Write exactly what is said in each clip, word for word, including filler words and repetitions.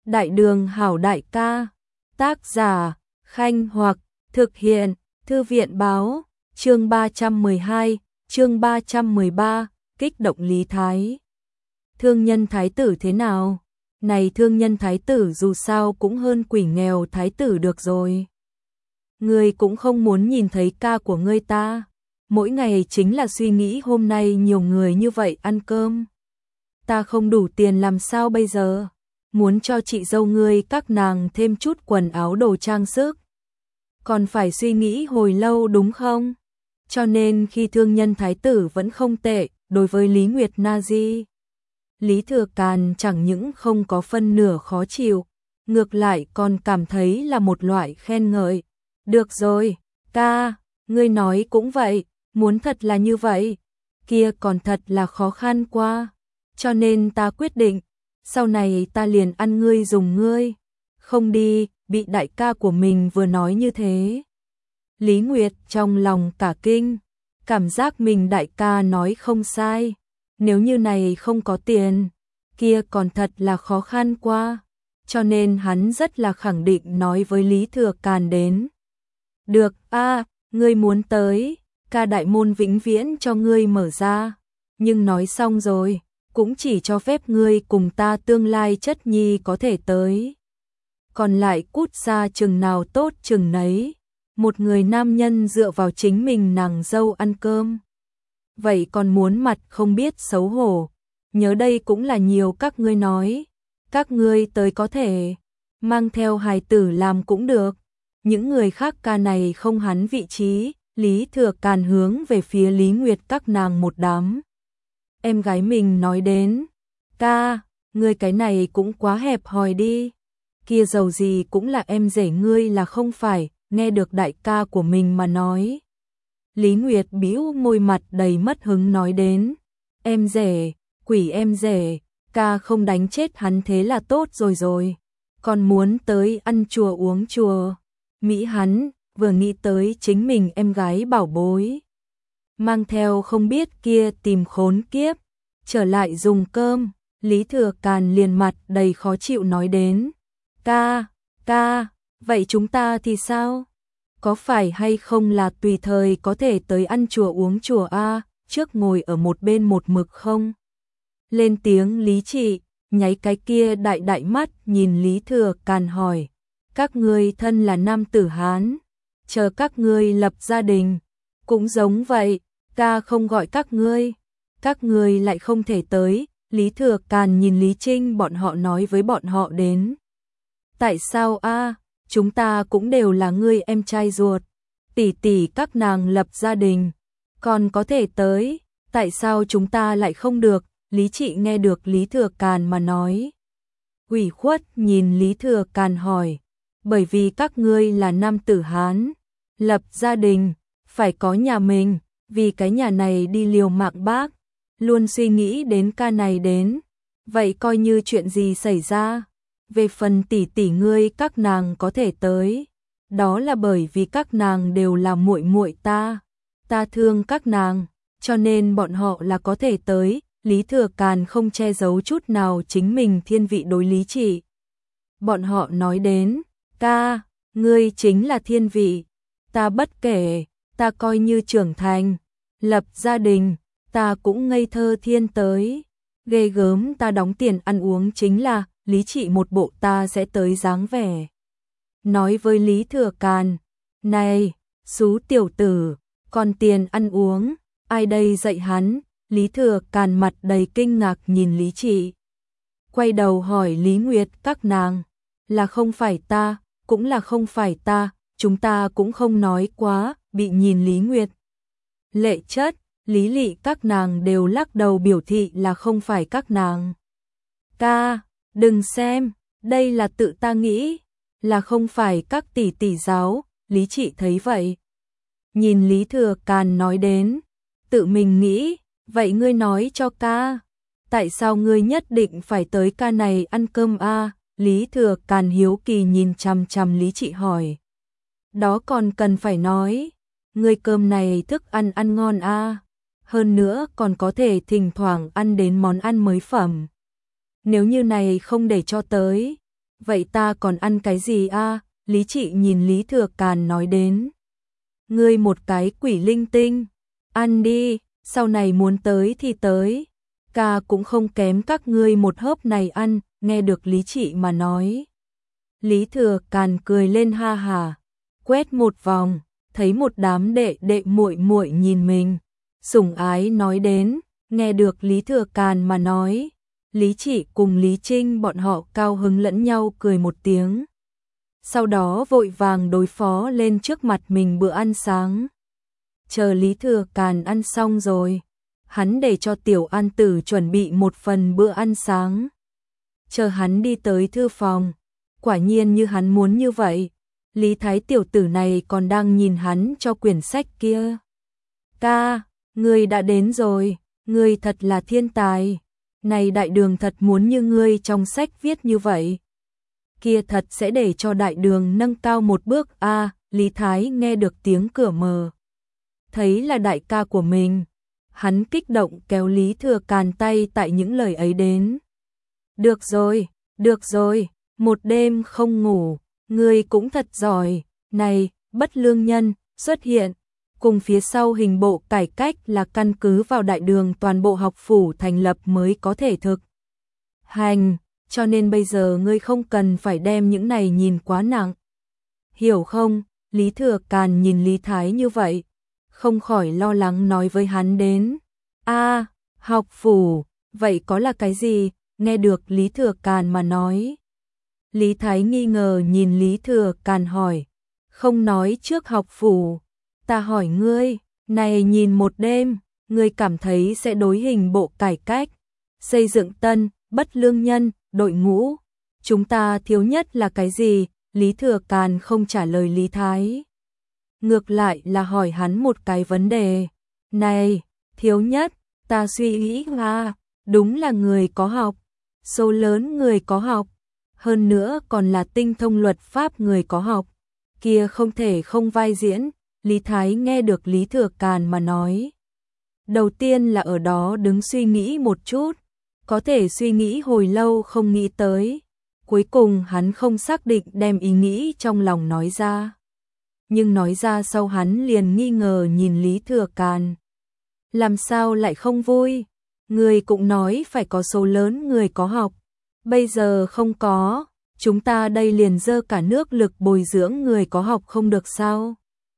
Đại đường hảo đại ca. Tác giả, Khanh Hoặc, thực hiện, Thư viện báo, chương ba trăm mười hai, chương ba trăm mười ba, kích động Lý Thái. Thương nhân thái tử thế nào? Này thương nhân thái tử dù sao cũng hơn quỷ nghèo thái tử được rồi. Ngươi cũng không muốn nhìn thấy ca của ngươi ta. Mỗi ngày chính là suy nghĩ hôm nay nhiều người như vậy ăn cơm. Ta không đủ tiền làm sao bây giờ? Muốn cho chị dâu ngươi các nàng thêm chút quần áo đồ trang sức. Còn phải suy nghĩ hồi lâu đúng không? Cho nên khi thương nhân thái tử vẫn không tệ đối với Lý Nguyệt Na Di. Lý Thừa Càn chẳng những không có phân nửa khó chịu, ngược lại còn cảm thấy là một loại khen ngợi. Được rồi, ca, ngươi nói cũng vậy, muốn thật là như vậy, kia còn thật là khó khăn quá, cho nên ta quyết định, sau này ta liền ăn ngươi dùng ngươi, không đi, bị đại ca của mình vừa nói như thế. Lý Nguyệt trong lòng cả kinh, cảm giác mình đại ca nói không sai, nếu như này không có tiền, kia còn thật là khó khăn quá, cho nên hắn rất là khẳng định nói với Lý Thừa Càn đến. Được, a, ngươi muốn tới, ca đại môn vĩnh viễn cho ngươi mở ra, nhưng nói xong rồi, cũng chỉ cho phép ngươi cùng ta tương lai chất nhi có thể tới. Còn lại cút xa chừng nào tốt chừng nấy, một người nam nhân dựa vào chính mình nàng dâu ăn cơm. Vậy còn muốn mặt không biết xấu hổ, nhớ đây cũng là nhiều các ngươi nói, các ngươi tới có thể, mang theo hài tử làm cũng được. Những người khác ca này không hắn vị trí, Lý Thừa Càn hướng về phía Lý Nguyệt các nàng một đám. Em gái mình nói đến, ca, ngươi cái này cũng quá hẹp hòi đi, kia dầu gì cũng là em rể ngươi là không phải, nghe được đại ca của mình mà nói. Lý Nguyệt bĩu môi mặt đầy mất hứng nói đến, em rể, quỷ em rể, ca không đánh chết hắn thế là tốt rồi rồi, còn muốn tới ăn chùa uống chùa. Mỹ hắn vừa nghĩ tới chính mình em gái bảo bối, mang theo không biết kia tìm khốn kiếp, trở lại dùng cơm, Lý Thừa Càn liền mặt đầy khó chịu nói đến, ca, ca, vậy chúng ta thì sao? Có phải hay không là tùy thời có thể tới ăn chùa uống chùa a? Trước ngồi ở một bên một mực không? Lên tiếng Lý Trị, nháy cái kia đại đại mắt nhìn Lý Thừa Càn hỏi, các ngươi thân là nam tử Hán, chờ các ngươi lập gia đình, cũng giống vậy, ca không gọi các ngươi, các ngươi lại không thể tới. Lý Thừa Càn nhìn Lý Trinh bọn họ nói với bọn họ đến. Tại sao a? Chúng ta cũng đều là ngươi em trai ruột, tỷ tỷ các nàng lập gia đình, còn có thể tới, tại sao chúng ta lại không được? Lý Trị nghe được Lý Thừa Càn mà nói. Ủy khuất nhìn Lý Thừa Càn hỏi, bởi vì các ngươi là nam tử Hán, lập gia đình, phải có nhà mình, vì cái nhà này đi liều mạng bác, luôn suy nghĩ đến ca này đến, vậy coi như chuyện gì xảy ra. Về phần tỷ tỷ ngươi các nàng có thể tới, đó là bởi vì các nàng đều là muội muội ta, ta thương các nàng, cho nên bọn họ là có thể tới. Lý Thừa Càn không che giấu chút nào chính mình thiên vị đối Lý Trị. Bọn họ nói đến, ca, ngươi chính là thiên vị, ta bất kể, ta coi như trưởng thành, lập gia đình, ta cũng ngây thơ thiên tới, ghê gớm ta đóng tiền ăn uống chính là, Lý Trị một bộ ta sẽ tới dáng vẻ. Nói với Lý Thừa Càn, này, xú tiểu tử, còn tiền ăn uống, ai đây dạy hắn? Lý Thừa Càn mặt đầy kinh ngạc nhìn Lý Trị. Quay đầu hỏi Lý Nguyệt các nàng, là không phải ta, cũng là không phải ta, chúng ta cũng không nói quá, bị nhìn Lý Nguyệt. Lệ chất, Lý Lị các nàng đều lắc đầu biểu thị là không phải các nàng. Ca, đừng xem, đây là tự ta nghĩ, là không phải các tỷ tỷ giáo, Lý Trị thấy vậy. Nhìn Lý Thừa Càn nói đến, tự mình nghĩ, vậy ngươi nói cho ca, tại sao ngươi nhất định phải tới ca này ăn cơm a? Lý Thừa Càn hiếu kỳ nhìn chằm chằm Lý Trị hỏi. Đó còn cần phải nói, ngươi cơm này thức ăn ăn ngon a, hơn nữa còn có thể thỉnh thoảng ăn đến món ăn mới phẩm. Nếu như này không để cho tới, vậy ta còn ăn cái gì a? Lý Trị nhìn Lý Thừa Càn nói đến. Ngươi một cái quỷ linh tinh, ăn đi, sau này muốn tới thì tới, ca cũng không kém các ngươi một hớp này ăn, nghe được Lý Trị mà nói. Lý Thừa Càn cười lên ha hà, quét một vòng, thấy một đám đệ đệ muội muội nhìn mình, sủng ái nói đến, nghe được Lý Thừa Càn mà nói. Lý Trị cùng Lý Trinh bọn họ cao hứng lẫn nhau cười một tiếng. Sau đó vội vàng đối phó lên trước mặt mình bữa ăn sáng. Chờ Lý Thừa Càn ăn xong rồi, hắn để cho Tiểu An Tử chuẩn bị một phần bữa ăn sáng. Chờ hắn đi tới thư phòng, quả nhiên như hắn muốn như vậy, Lý Thái tiểu tử này còn đang nhìn hắn cho quyển sách kia. Ca, ngươi đã đến rồi, ngươi thật là thiên tài. Này đại đường thật muốn như ngươi trong sách viết như vậy. Kia thật sẽ để cho đại đường nâng cao một bước a. À, Lý Thái nghe được tiếng cửa mở, thấy là đại ca của mình, hắn kích động kéo Lý Thừa Càn tay tại những lời ấy đến. Được rồi, được rồi, một đêm không ngủ, ngươi cũng thật giỏi, này, bất lương nhân, xuất hiện, cùng phía sau hình bộ cải cách là căn cứ vào đại đường toàn bộ học phủ thành lập mới có thể thực hành, cho nên bây giờ ngươi không cần phải đem những này nhìn quá nặng. Hiểu không? Lý Thừa Càn nhìn Lý Thái như vậy, không khỏi lo lắng nói với hắn đến. A, học phủ, vậy có là cái gì? Nghe được Lý Thừa Càn mà nói. Lý Thái nghi ngờ nhìn Lý Thừa Càn hỏi, không nói trước học phủ, ta hỏi ngươi, này nhìn một đêm, ngươi cảm thấy sẽ đối hình bộ cải cách, xây dựng tân, bất lương nhân, đội ngũ, chúng ta thiếu nhất là cái gì? Lý Thừa Càn không trả lời Lý Thái. Ngược lại là hỏi hắn một cái vấn đề. Này, thiếu nhất, ta suy nghĩ là, đúng là người có học, số lớn người có học, hơn nữa còn là tinh thông luật pháp người có học, kia không thể không vai diễn. Lý Thái nghe được Lý Thừa Càn mà nói. Đầu tiên là ở đó đứng suy nghĩ một chút, có thể suy nghĩ hồi lâu không nghĩ tới. Cuối cùng hắn không xác định đem ý nghĩ trong lòng nói ra. Nhưng nói ra sau hắn liền nghi ngờ nhìn Lý Thừa Càn. Làm sao lại không vui? Người cũng nói phải có số lớn người có học. Bây giờ không có, chúng ta đây liền dơ cả nước lực bồi dưỡng người có học không được sao?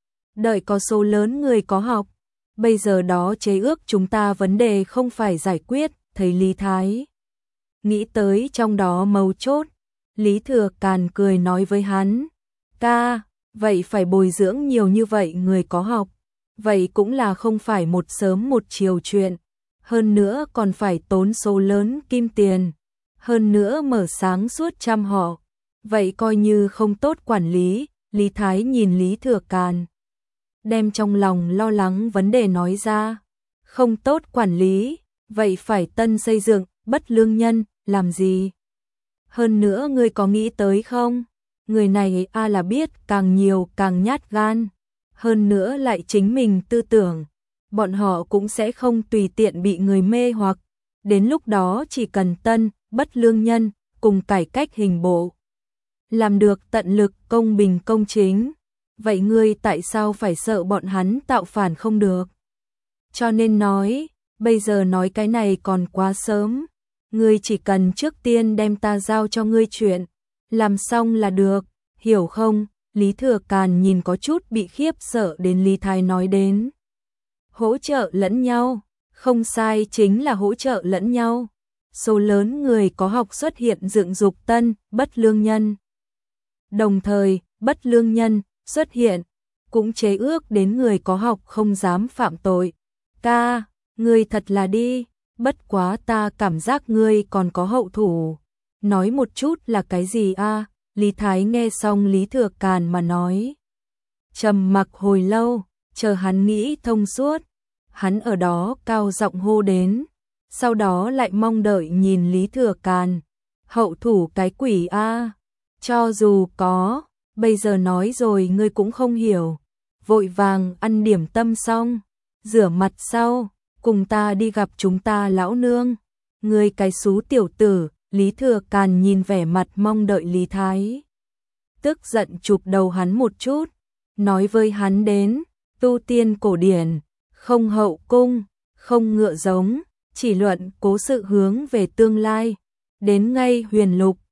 Đợi có số lớn người có học, bây giờ đó chế ước chúng ta vấn đề không phải giải quyết, thấy Lý Thái. Nghĩ tới trong đó mấu chốt, Lý Thừa Càn cười nói với hắn, ca, vậy phải bồi dưỡng nhiều như vậy người có học, vậy cũng là không phải một sớm một chiều chuyện, hơn nữa còn phải tốn số lớn kim tiền, hơn nữa mở sáng suốt trăm họ, vậy coi như không tốt quản lý. Lý Thái nhìn Lý Thừa Càn, đem trong lòng lo lắng vấn đề nói ra, không tốt quản lý, vậy phải tân xây dựng, bất lương nhân, làm gì? Hơn nữa ngươi có nghĩ tới không? Người này a là biết càng nhiều càng nhát gan, hơn nữa lại chính mình tư tưởng, bọn họ cũng sẽ không tùy tiện bị người mê hoặc, đến lúc đó chỉ cần tân, bất lương nhân, cùng cải cách hình bộ, làm được tận lực công bình công chính, vậy ngươi tại sao phải sợ bọn hắn tạo phản không được? Cho nên nói, bây giờ nói cái này còn quá sớm, ngươi chỉ cần trước tiên đem ta giao cho ngươi chuyện, làm xong là được, hiểu không? Lý Thừa Càn nhìn có chút bị khiếp sợ đến Lý Thái nói đến. Hỗ trợ lẫn nhau, không sai, chính là hỗ trợ lẫn nhau. Số lớn người có học xuất hiện dựng dục tân, bất lương nhân. Đồng thời, bất lương nhân xuất hiện, cũng chế ước đến người có học không dám phạm tội. Ca, ngươi thật là đi, bất quá ta cảm giác ngươi còn có hậu thủ. Nói một chút là cái gì a? Lý Thái nghe xong Lý Thừa Càn mà nói. Trầm mặc hồi lâu, chờ hắn nghĩ thông suốt, hắn ở đó cao giọng hô đến, sau đó lại mong đợi nhìn Lý Thừa Càn. Hậu thủ cái quỷ a, cho dù có, bây giờ nói rồi ngươi cũng không hiểu. Vội vàng ăn điểm tâm xong, rửa mặt sau, cùng ta đi gặp chúng ta lão nương. Ngươi cái xú tiểu tử, Lý Thừa Càn nhìn vẻ mặt mong đợi Lý Thái, tức giận chụp đầu hắn một chút, nói với hắn đến, tu tiên cổ điển, không hậu cung, không ngựa giống, chỉ luận cố sự hướng về tương lai, đến ngay huyền lục,